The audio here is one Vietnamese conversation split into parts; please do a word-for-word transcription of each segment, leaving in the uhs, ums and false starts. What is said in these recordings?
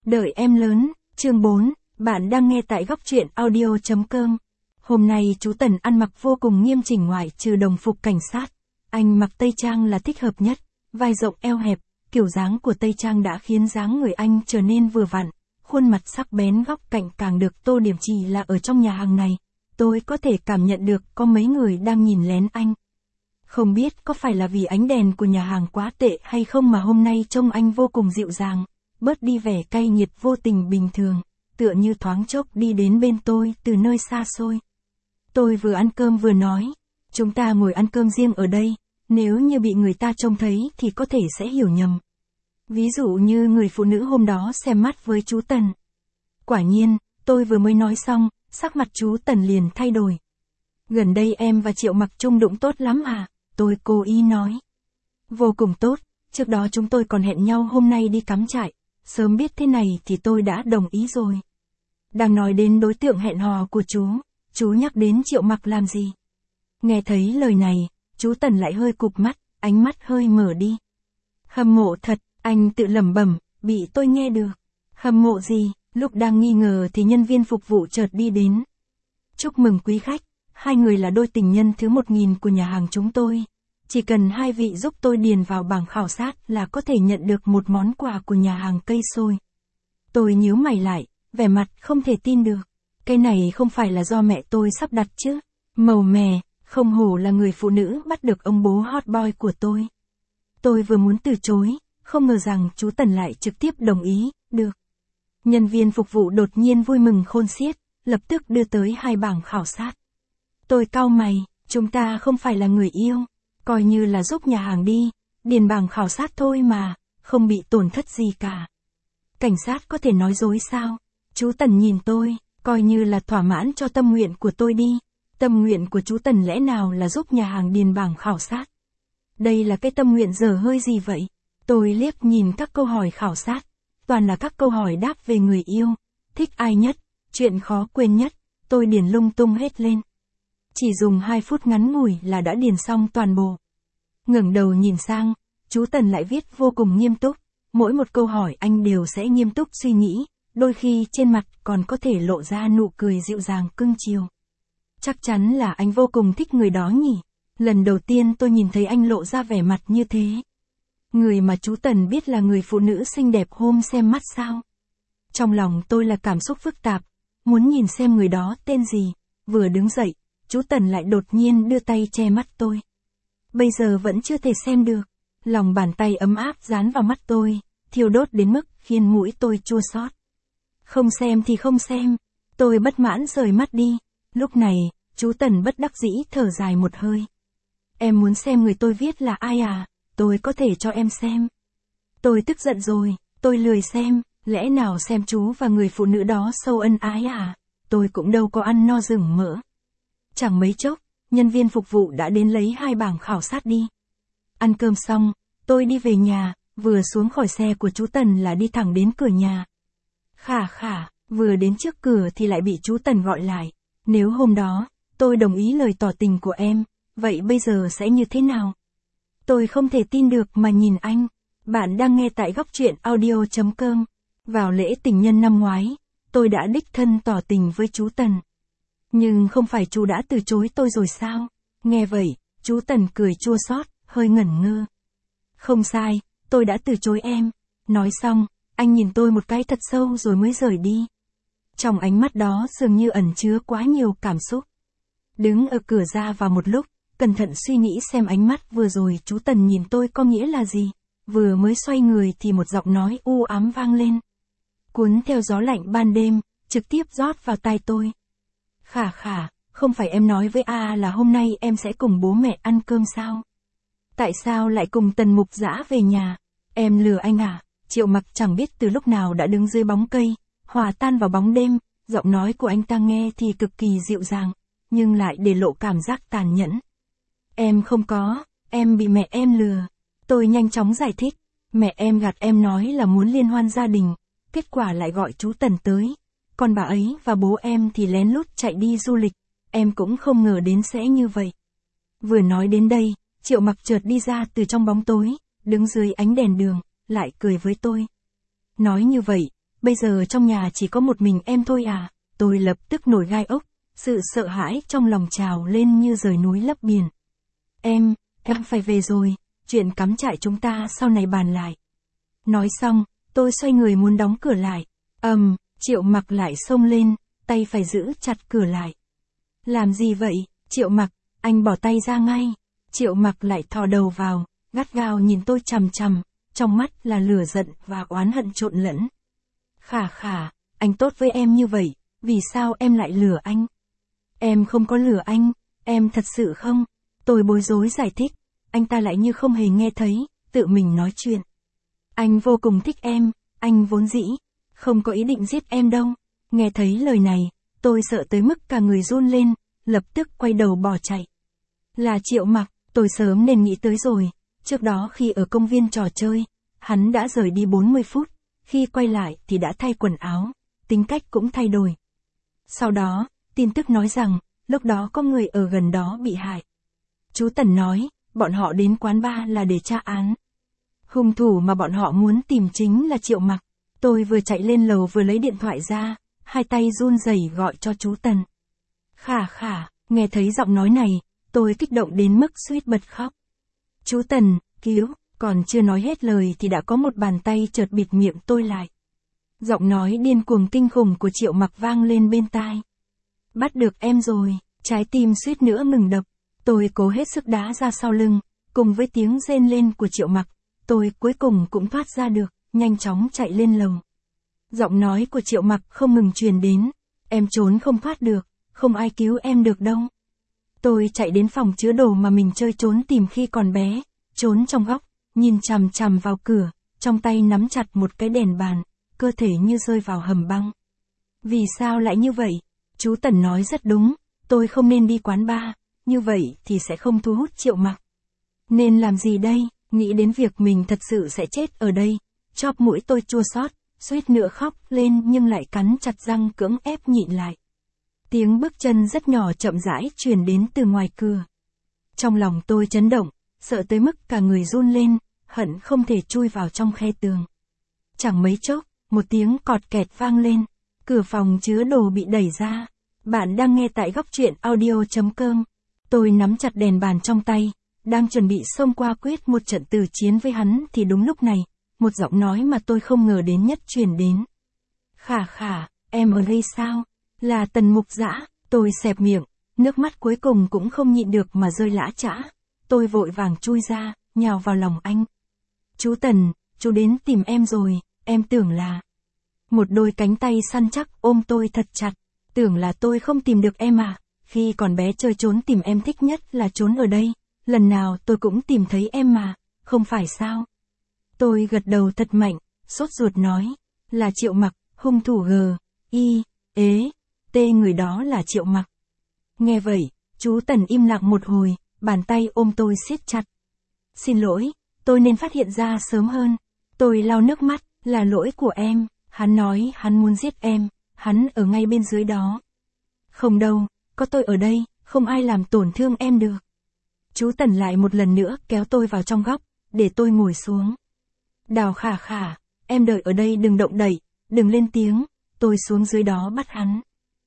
Đợi em lớn, chương bốn, bạn đang nghe tại góc truyện audio chấm com. Hôm nay chú Tần ăn mặc vô cùng nghiêm chỉnh ngoại trừ đồng phục cảnh sát. Anh mặc tây trang là thích hợp nhất, vai rộng eo hẹp, kiểu dáng của tây trang đã khiến dáng người anh trở nên vừa vặn. Khuôn mặt sắc bén góc cạnh càng được tô điểm, chỉ là ở trong nhà hàng này, tôi có thể cảm nhận được có mấy người đang nhìn lén anh. Không biết có phải là vì ánh đèn của nhà hàng quá tệ hay không mà hôm nay trông anh vô cùng dịu dàng, bớt đi vẻ cay nghiệt vô tình bình thường, tựa như thoáng chốc đi đến bên tôi từ nơi xa xôi. Tôi vừa ăn cơm vừa nói, chúng ta ngồi ăn cơm riêng ở đây, nếu như bị người ta trông thấy thì có thể sẽ hiểu nhầm. Ví dụ như người phụ nữ hôm đó xem mắt với chú Tần. Quả nhiên, tôi vừa mới nói xong, sắc mặt chú Tần liền thay đổi. Gần đây em và Triệu Mặc chung đụng tốt lắm à? Tôi cố ý nói. Vô cùng tốt, trước đó chúng tôi còn hẹn nhau hôm nay đi cắm trại, sớm biết thế này thì tôi đã đồng ý rồi. Đang nói đến đối tượng hẹn hò của chú, chú nhắc đến Triệu Mặc làm gì? Nghe thấy lời này, chú Tần lại hơi cụp mắt, ánh mắt hơi mở đi. Hâm mộ thật, anh tự lẩm bẩm, bị tôi nghe được. Hâm mộ gì? Lúc đang nghi ngờ thì nhân viên phục vụ chợt đi đến. Chúc mừng quý khách, hai người là đôi tình nhân thứ một nghìn của nhà hàng chúng tôi. Chỉ cần hai vị giúp tôi điền vào bảng khảo sát là có thể nhận được một món quà của nhà hàng cây xôi. Tôi nhíu mày lại, vẻ mặt không thể tin được. Cái này không phải là do mẹ tôi sắp đặt chứ? Màu mè, không hổ là người phụ nữ bắt được ông bố hot boy của tôi. Tôi vừa muốn từ chối, không ngờ rằng chú Tần lại trực tiếp đồng ý, được. Nhân viên phục vụ đột nhiên vui mừng khôn xiết, lập tức đưa tới hai bảng khảo sát. Tôi cau mày, chúng ta không phải là người yêu, coi như là giúp nhà hàng đi, điền bảng khảo sát thôi mà, không bị tổn thất gì cả. Cảnh sát có thể nói dối sao? Chú Tần nhìn tôi, coi như là thỏa mãn cho tâm nguyện của tôi đi. Tâm nguyện của chú Tần lẽ nào là giúp nhà hàng điền bảng khảo sát? Đây là cái tâm nguyện dở hơi gì vậy? Tôi liếc nhìn các câu hỏi khảo sát, toàn là các câu hỏi đáp về người yêu, thích ai nhất, chuyện khó quên nhất, tôi điền lung tung hết lên. Chỉ dùng hai phút ngắn ngủi là đã điền xong toàn bộ. Ngẩng đầu nhìn sang, chú Tần lại viết vô cùng nghiêm túc, mỗi một câu hỏi anh đều sẽ nghiêm túc suy nghĩ, đôi khi trên mặt còn có thể lộ ra nụ cười dịu dàng cưng chiều. Chắc chắn là anh vô cùng thích người đó nhỉ, lần đầu tiên tôi nhìn thấy anh lộ ra vẻ mặt như thế. Người mà chú Tần biết là người phụ nữ xinh đẹp hôm xem mắt sao? Trong lòng tôi là cảm xúc phức tạp, muốn nhìn xem người đó tên gì, vừa đứng dậy, chú Tần lại đột nhiên đưa tay che mắt tôi. Bây giờ vẫn chưa thể xem được, lòng bàn tay ấm áp dán vào mắt tôi, thiêu đốt đến mức khiến mũi tôi chua xót. Không xem thì không xem, tôi bất mãn rời mắt đi. Lúc này, chú Tần bất đắc dĩ thở dài một hơi. Em muốn xem người tôi viết là ai à? Tôi có thể cho em xem. Tôi tức giận rồi, tôi lười xem, lẽ nào xem chú và người phụ nữ đó sâu ân ái à? Tôi cũng đâu có ăn no rừng mỡ. Chẳng mấy chốc, nhân viên phục vụ đã đến lấy hai bảng khảo sát đi. Ăn cơm xong, tôi đi về nhà, vừa xuống khỏi xe của chú Tần là đi thẳng đến cửa nhà. Khả khả, vừa đến trước cửa thì lại bị chú Tần gọi lại. Nếu hôm đó, tôi đồng ý lời tỏ tình của em, vậy bây giờ sẽ như thế nào? Tôi không thể tin được mà nhìn anh. Bạn đang nghe tại góc truyện audio chấm com. Vào lễ tình nhân năm ngoái, tôi đã đích thân tỏ tình với chú Tần. Nhưng không phải chú đã từ chối tôi rồi sao? Nghe vậy, chú Tần cười chua xót, hơi ngẩn ngơ. Không sai, tôi đã từ chối em. Nói xong, anh nhìn tôi một cái thật sâu rồi mới rời đi. Trong ánh mắt đó dường như ẩn chứa quá nhiều cảm xúc. Đứng ở cửa ra vào một lúc, cẩn thận suy nghĩ xem ánh mắt vừa rồi chú Tần nhìn tôi có nghĩa là gì. Vừa mới xoay người thì một giọng nói u ám vang lên. Cuốn theo gió lạnh ban đêm, trực tiếp rót vào tai tôi. Khả khả, không phải em nói với A là hôm nay em sẽ cùng bố mẹ ăn cơm sao? Tại sao lại cùng Tần Mục Dã về nhà? Em lừa anh à? Triệu Mặc chẳng biết từ lúc nào đã đứng dưới bóng cây, hòa tan vào bóng đêm, giọng nói của anh ta nghe thì cực kỳ dịu dàng, nhưng lại để lộ cảm giác tàn nhẫn. Em không có, em bị mẹ em lừa. Tôi nhanh chóng giải thích, mẹ em gạt em nói là muốn liên hoan gia đình, kết quả lại gọi chú Tần tới. Còn bà ấy và bố em thì lén lút chạy đi du lịch, em cũng không ngờ đến sẽ như vậy. Vừa nói đến đây, Triệu Mặc chợt đi ra từ trong bóng tối, đứng dưới ánh đèn đường, lại cười với tôi. Nói như vậy, bây giờ trong nhà chỉ có một mình em thôi à? Tôi lập tức nổi gai ốc, sự sợ hãi trong lòng trào lên như rời núi lấp biển. Em, em phải về rồi, chuyện cắm trại chúng ta sau này bàn lại. Nói xong, tôi xoay người muốn đóng cửa lại. Ầm, um, Triệu Mặc lại xông lên, tay phải giữ chặt cửa lại. Làm gì vậy, Triệu Mặc, anh bỏ tay ra ngay. Triệu Mặc lại thò đầu vào, gắt gao nhìn tôi chằm chằm, trong mắt là lửa giận và oán hận trộn lẫn. Khả khả, anh tốt với em như vậy, vì sao em lại lừa anh? Em không có lừa anh, em thật sự không? Tôi bối rối giải thích, anh ta lại như không hề nghe thấy, tự mình nói chuyện. Anh vô cùng thích em, anh vốn dĩ không có ý định giết em đâu. Nghe thấy lời này, tôi sợ tới mức cả người run lên, lập tức quay đầu bỏ chạy. Là Triệu Mặc, tôi sớm nên nghĩ tới rồi, trước đó khi ở công viên trò chơi, hắn đã rời đi bốn mươi phút, khi quay lại thì đã thay quần áo, tính cách cũng thay đổi. Sau đó, tin tức nói rằng, lúc đó có người ở gần đó bị hại. Chú Tần nói, bọn họ đến quán bar là để tra án. Hung thủ mà bọn họ muốn tìm chính là Triệu Mặc. Tôi vừa chạy lên lầu vừa lấy điện thoại ra, hai tay run rẩy gọi cho chú Tần. Khả khả, nghe thấy giọng nói này, tôi kích động đến mức suýt bật khóc. Chú Tần, cứu, còn chưa nói hết lời thì đã có một bàn tay chợt bịt miệng tôi lại. Giọng nói điên cuồng kinh khủng của Triệu Mặc vang lên bên tai. Bắt được em rồi, trái tim suýt nữa ngừng đập. Tôi cố hết sức đá ra sau lưng, cùng với tiếng rên lên của Triệu Mặc, tôi cuối cùng cũng thoát ra được, nhanh chóng chạy lên lầu. Giọng nói của Triệu Mặc không ngừng truyền đến, em trốn không thoát được, không ai cứu em được đâu. Tôi chạy đến phòng chứa đồ mà mình chơi trốn tìm khi còn bé, trốn trong góc, nhìn chằm chằm vào cửa, trong tay nắm chặt một cái đèn bàn, cơ thể như rơi vào hầm băng. Vì sao lại như vậy? Chú Tần nói rất đúng, tôi không nên đi quán bar, như vậy thì sẽ không thu hút Triệu Mặc. Nên làm gì đây? Nghĩ đến việc mình thật sự sẽ chết ở đây, chóp mũi tôi chua xót, suýt nữa khóc lên nhưng lại cắn chặt răng cưỡng ép nhịn lại. Tiếng bước chân rất nhỏ chậm rãi truyền đến từ ngoài cửa. Trong lòng tôi chấn động, sợ tới mức cả người run lên, hận không thể chui vào trong khe tường. Chẳng mấy chốc, một tiếng cọt kẹt vang lên, cửa phòng chứa đồ bị đẩy ra. Bạn đang nghe tại góc truyện audio chấm com. Tôi nắm chặt đèn bàn trong tay, đang chuẩn bị xông qua quyết một trận tử chiến với hắn thì đúng lúc này, một giọng nói mà tôi không ngờ đến nhất truyền đến. Khả khả, em ở đây sao? Là Tần Mục Dã. Tôi xẹp miệng, nước mắt cuối cùng cũng không nhịn được mà rơi lã chã. Tôi vội vàng chui ra, nhào vào lòng anh. Chú Tần, chú đến tìm em rồi, em tưởng là... Một đôi cánh tay săn chắc ôm tôi thật chặt, tưởng là tôi không tìm được em à, khi còn bé chơi trốn tìm em thích nhất là trốn ở đây, lần nào tôi cũng tìm thấy em mà, không phải sao? Tôi gật đầu thật mạnh, sốt ruột nói, là Triệu Mặc, hung thủ G, I, ế, T người đó là Triệu Mặc. Nghe vậy, chú Tần im lặng một hồi, bàn tay ôm tôi siết chặt. Xin lỗi, tôi nên phát hiện ra sớm hơn. Tôi lau nước mắt, là lỗi của em, hắn nói hắn muốn giết em, hắn ở ngay bên dưới đó. Không đâu, có tôi ở đây, không ai làm tổn thương em được. Chú Tần lại một lần nữa kéo tôi vào trong góc, để tôi ngồi xuống. Đào khả khả, em đợi ở đây đừng động đậy, đừng lên tiếng, tôi xuống dưới đó bắt hắn.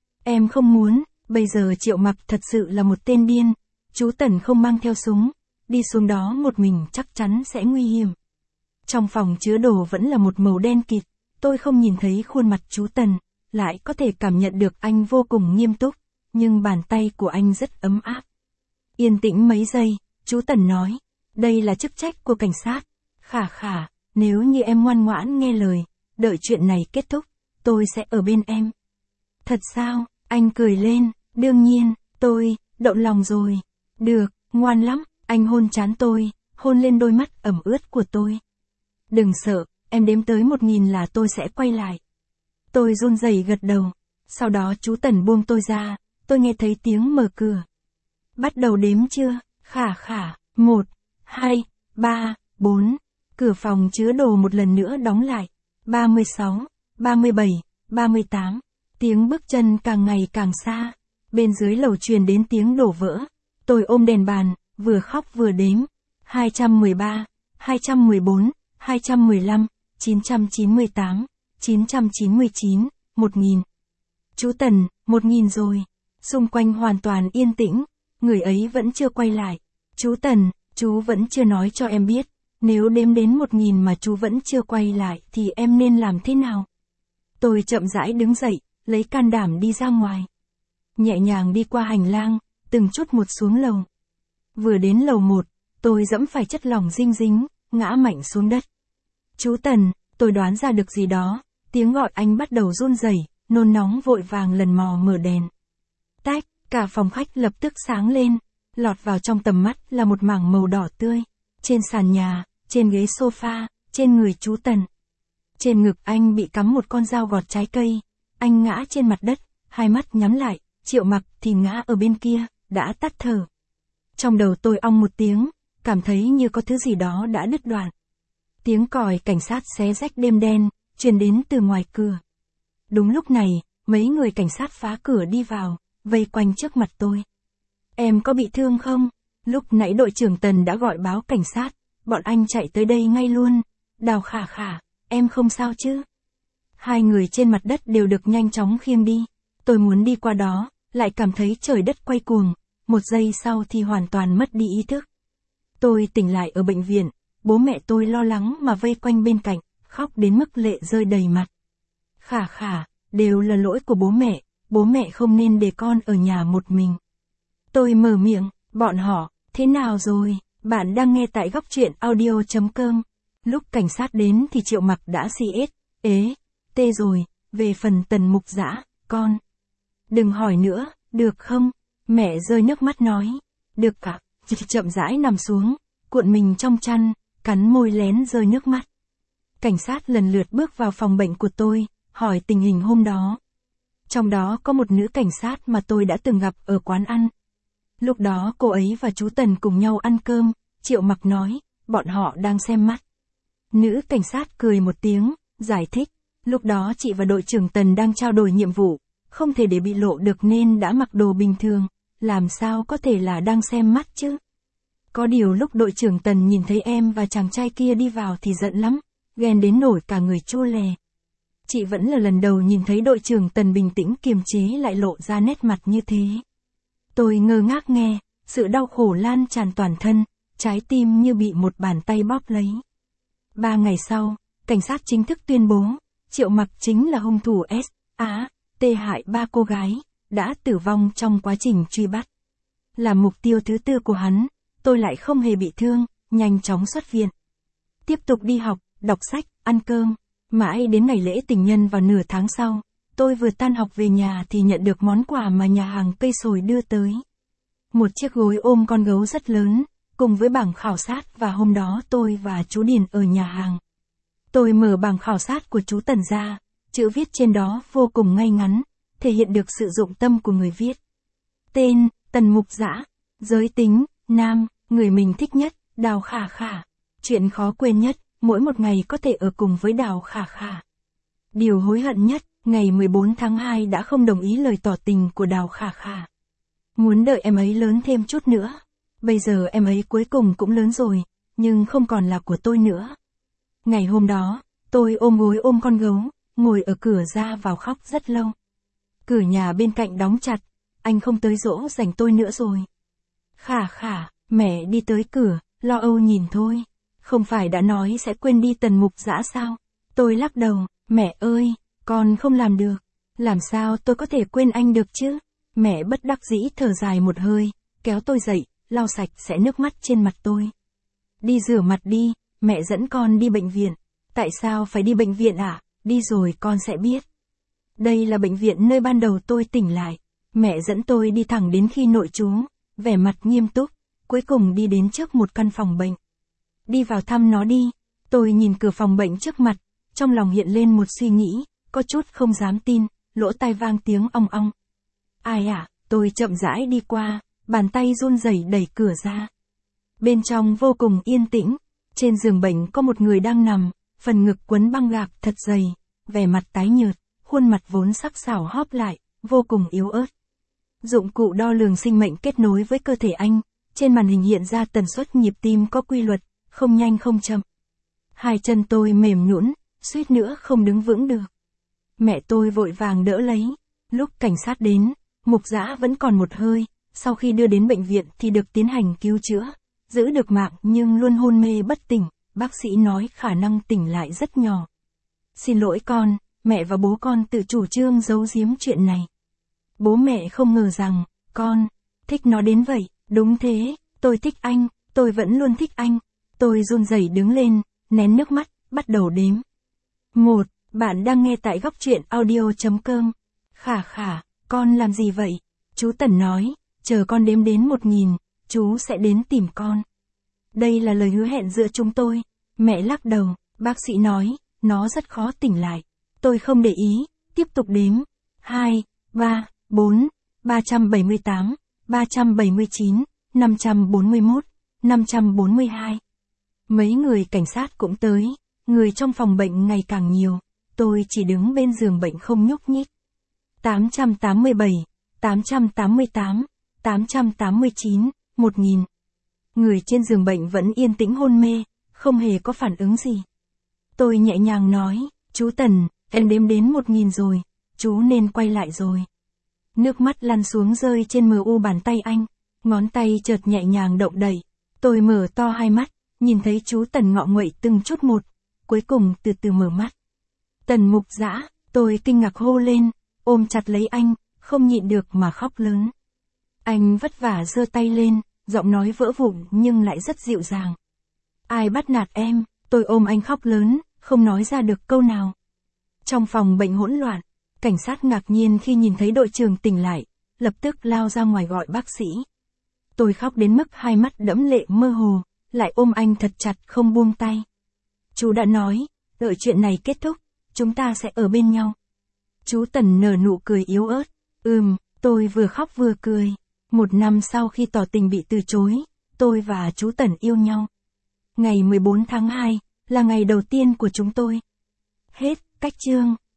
Em không muốn, bây giờ Triệu Mặc thật sự là một tên điên, chú Tần không mang theo súng, đi xuống đó một mình chắc chắn sẽ nguy hiểm. Trong phòng chứa đồ vẫn là một màu đen kịt, tôi không nhìn thấy khuôn mặt chú Tần, lại có thể cảm nhận được anh vô cùng nghiêm túc, nhưng bàn tay của anh rất ấm áp. Yên tĩnh mấy giây, chú Tần nói, đây là chức trách của cảnh sát. Khả khả, nếu như em ngoan ngoãn nghe lời, đợi chuyện này kết thúc, tôi sẽ ở bên em. Thật sao? Anh cười lên, đương nhiên, tôi, động lòng rồi. Được, ngoan lắm, anh hôn trán tôi, hôn lên đôi mắt ẩm ướt của tôi. Đừng sợ, em đếm tới một nghìn là tôi sẽ quay lại. Tôi run rẩy gật đầu, sau đó chú Tần buông tôi ra, tôi nghe thấy tiếng mở cửa. Bắt đầu đếm chưa? Khả khả, một, hai, ba, bốn, cửa phòng chứa đồ một lần nữa đóng lại. ba mươi sáu, ba mươi bảy, ba mươi tám, tiếng bước chân càng ngày càng xa. Bên dưới lầu truyền đến tiếng đổ vỡ. Tôi ôm đèn bàn, vừa khóc vừa đếm. hai trăm mười ba, hai trăm mười bốn, hai trăm mười lăm, chín trăm chín mươi tám, chín trăm chín mươi chín, một nghìn. Chú Tần, một nghìn rồi. Xung quanh hoàn toàn yên tĩnh, người ấy vẫn chưa quay lại. Chú Tần, chú vẫn chưa nói cho em biết, nếu đếm đến một nghìn mà chú vẫn chưa quay lại thì em nên làm thế nào? Tôi chậm rãi đứng dậy, lấy can đảm đi ra ngoài. Nhẹ nhàng đi qua hành lang, từng chút một xuống lầu. Vừa đến lầu một, tôi dẫm phải chất lỏng dinh dính, ngã mạnh xuống đất. Chú Tần, tôi đoán ra được gì đó, tiếng gọi anh bắt đầu run rẩy, nôn nóng vội vàng lần mò mở đèn. Tách, cả phòng khách lập tức sáng lên, lọt vào trong tầm mắt là một mảng màu đỏ tươi. Trên sàn nhà, trên ghế sofa, trên người chú Tần. Trên ngực anh bị cắm một con dao gọt trái cây, anh ngã trên mặt đất, hai mắt nhắm lại, Triệu Mặc thì ngã ở bên kia, đã tắt thở. Trong đầu tôi ong một tiếng, cảm thấy như có thứ gì đó đã đứt đoạn. Tiếng còi cảnh sát xé rách đêm đen, truyền đến từ ngoài cửa. Đúng lúc này, mấy người cảnh sát phá cửa đi vào, vây quanh trước mặt tôi. Em có bị thương không? Lúc nãy đội trưởng Tần đã gọi báo cảnh sát, bọn anh chạy tới đây ngay luôn. Đào Khả Khả, em không sao chứ? Hai người trên mặt đất đều được nhanh chóng khiêng đi. Tôi muốn đi qua đó, lại cảm thấy trời đất quay cuồng, một giây sau thì hoàn toàn mất đi ý thức. Tôi tỉnh lại ở bệnh viện, bố mẹ tôi lo lắng mà vây quanh bên cạnh, khóc đến mức lệ rơi đầy mặt. Khả Khả, đều là lỗi của bố mẹ, bố mẹ không nên để con ở nhà một mình. Tôi mở miệng, bọn họ, thế nào rồi? Bạn đang nghe tại góc truyện audio chấm com. Lúc cảnh sát đến thì Triệu Mặc đã xì ết, ế, tê rồi, về phần Tần Mục Dã, con. Đừng hỏi nữa, được không? Mẹ rơi nước mắt nói, được cả, chậm rãi nằm xuống, cuộn mình trong chăn, cắn môi lén rơi nước mắt. Cảnh sát lần lượt bước vào phòng bệnh của tôi, hỏi tình hình hôm đó. Trong đó có một nữ cảnh sát mà tôi đã từng gặp ở quán ăn. Lúc đó cô ấy và chú Tần cùng nhau ăn cơm, Triệu Mặc nói, bọn họ đang xem mắt. Nữ cảnh sát cười một tiếng, giải thích, lúc đó chị và đội trưởng Tần đang trao đổi nhiệm vụ, không thể để bị lộ được nên đã mặc đồ bình thường, làm sao có thể là đang xem mắt chứ. Có điều lúc đội trưởng Tần nhìn thấy em và chàng trai kia đi vào thì giận lắm, ghen đến nổi cả người chua lè. Chị vẫn là lần đầu nhìn thấy đội trưởng Tần bình tĩnh kiềm chế lại lộ ra nét mặt như thế. Tôi ngơ ngác nghe, sự đau khổ lan tràn toàn thân, trái tim như bị một bàn tay bóp lấy. Ba ngày sau, cảnh sát chính thức tuyên bố, Triệu Mặc chính là hung thủ S A T hại ba cô gái, đã tử vong trong quá trình truy bắt. Là mục tiêu thứ tư của hắn, tôi lại không hề bị thương, nhanh chóng xuất viện. Tiếp tục đi học, đọc sách, ăn cơm, mãi đến ngày lễ tình nhân vào nửa tháng sau, tôi vừa tan học về nhà thì nhận được món quà mà nhà hàng cây sồi đưa tới. Một chiếc gối ôm con gấu rất lớn, cùng với bảng khảo sát và hôm đó tôi và chú Điền ở nhà hàng. Tôi mở bảng khảo sát của chú Tần ra, chữ viết trên đó vô cùng ngay ngắn, thể hiện được sự dụng tâm của người viết. Tên, Tần Mục Dã, giới tính, nam, người mình thích nhất, Đào Khả Khả. Chuyện khó quên nhất, mỗi một ngày có thể ở cùng với Đào Khả Khả. Điều hối hận nhất, ngày mười bốn tháng hai đã không đồng ý lời tỏ tình của Đào Khả Khả. Muốn đợi em ấy lớn thêm chút nữa. Bây giờ em ấy cuối cùng cũng lớn rồi, nhưng không còn là của tôi nữa. Ngày hôm đó, tôi ôm gối ôm con gấu, ngồi ở cửa ra vào khóc rất lâu. Cửa nhà bên cạnh đóng chặt, anh không tới dỗ dành tôi nữa rồi. Khả Khả, mẹ đi tới cửa, lo âu nhìn thôi. Không phải đã nói sẽ quên đi Tần Mục Dã sao? Tôi lắc đầu, mẹ ơi, con không làm được. Làm sao tôi có thể quên anh được chứ? Mẹ bất đắc dĩ thở dài một hơi, kéo tôi dậy, lau sạch sẽ nước mắt trên mặt tôi. Đi rửa mặt đi, mẹ dẫn con đi bệnh viện. Tại sao phải đi bệnh viện ạ? À? Đi rồi con sẽ biết. Đây là bệnh viện nơi ban đầu tôi tỉnh lại. Mẹ dẫn tôi đi thẳng đến khi nội trú, vẻ mặt nghiêm túc, cuối cùng đi đến trước một căn phòng bệnh. Đi vào thăm nó đi. Tôi nhìn cửa phòng bệnh trước mặt, trong lòng hiện lên một suy nghĩ, có chút không dám tin, lỗ tai vang tiếng ong ong. Ai ạ? À? Tôi chậm rãi đi qua, bàn tay run rẩy đẩy cửa ra. Bên trong vô cùng yên tĩnh, trên giường bệnh có một người đang nằm, phần ngực quấn băng gạc thật dày, vẻ mặt tái nhợt, khuôn mặt vốn sắc sảo hóp lại, vô cùng yếu ớt. Dụng cụ đo lường sinh mệnh kết nối với cơ thể anh, trên màn hình hiện ra tần suất nhịp tim có quy luật, không nhanh không chậm. Hai chân tôi mềm nhũn, suýt nữa không đứng vững được. Mẹ tôi vội vàng đỡ lấy. Lúc cảnh sát đến, Mục Dã vẫn còn một hơi, sau khi đưa đến bệnh viện thì được tiến hành cứu chữa, giữ được mạng nhưng luôn hôn mê bất tỉnh, bác sĩ nói khả năng tỉnh lại rất nhỏ. Xin lỗi con, mẹ và bố con tự chủ trương giấu giếm chuyện này. Bố mẹ không ngờ rằng, con, thích nó đến vậy, đúng thế, tôi thích anh, tôi vẫn luôn thích anh. Tôi run rẩy đứng lên, nén nước mắt, bắt đầu đếm. Một, bạn đang nghe tại góc truyện audio.com. Khả khả, con làm gì vậy? Chú Tần nói, chờ con đếm đến một nghìn, chú sẽ đến tìm con. Đây là lời hứa hẹn giữa chúng tôi. Mẹ lắc đầu, bác sĩ nói, nó rất khó tỉnh lại. Tôi không để ý, tiếp tục đếm. Hai, ba, bốn, ba trăm bảy mươi tám, ba trăm bảy mươi chín, năm trăm bốn mươi mốt, năm trăm bốn mươi hai. Mấy người cảnh sát cũng tới, người trong phòng bệnh ngày càng nhiều, tôi chỉ đứng bên giường bệnh không nhúc nhích. tám trăm tám mươi bảy, tám trăm tám mươi tám, tám trăm tám mươi chín, một nghìn. Người trên giường bệnh vẫn yên tĩnh hôn mê, không hề có phản ứng gì. Tôi nhẹ nhàng nói, chú Tần, em đếm đến một nghìn rồi, chú nên quay lại rồi. Nước mắt lăn xuống rơi trên mờ u bàn tay anh, ngón tay chợt nhẹ nhàng động đậy. Tôi mở to hai mắt, nhìn thấy chú Tần ngọ nguậy từng chút một, cuối cùng từ từ mở mắt. Tần Mục Dã, tôi kinh ngạc hô lên, ôm chặt lấy anh, không nhịn được mà khóc lớn. Anh vất vả giơ tay lên, giọng nói vỡ vụn nhưng lại rất dịu dàng. Ai bắt nạt em? Tôi ôm anh khóc lớn, không nói ra được câu nào. Trong phòng bệnh hỗn loạn, cảnh sát ngạc nhiên khi nhìn thấy đội trưởng tỉnh lại, lập tức lao ra ngoài gọi bác sĩ. Tôi khóc đến mức hai mắt đẫm lệ mơ hồ, lại ôm anh thật chặt không buông tay. Chú đã nói, đợi chuyện này kết thúc, chúng ta sẽ ở bên nhau. Chú Tần nở nụ cười yếu ớt. Ừm, tôi vừa khóc vừa cười. Một năm sau khi tỏ tình bị từ chối, tôi và chú Tần yêu nhau. Ngày mười bốn tháng hai, là ngày đầu tiên của chúng tôi. Hết, cách chương.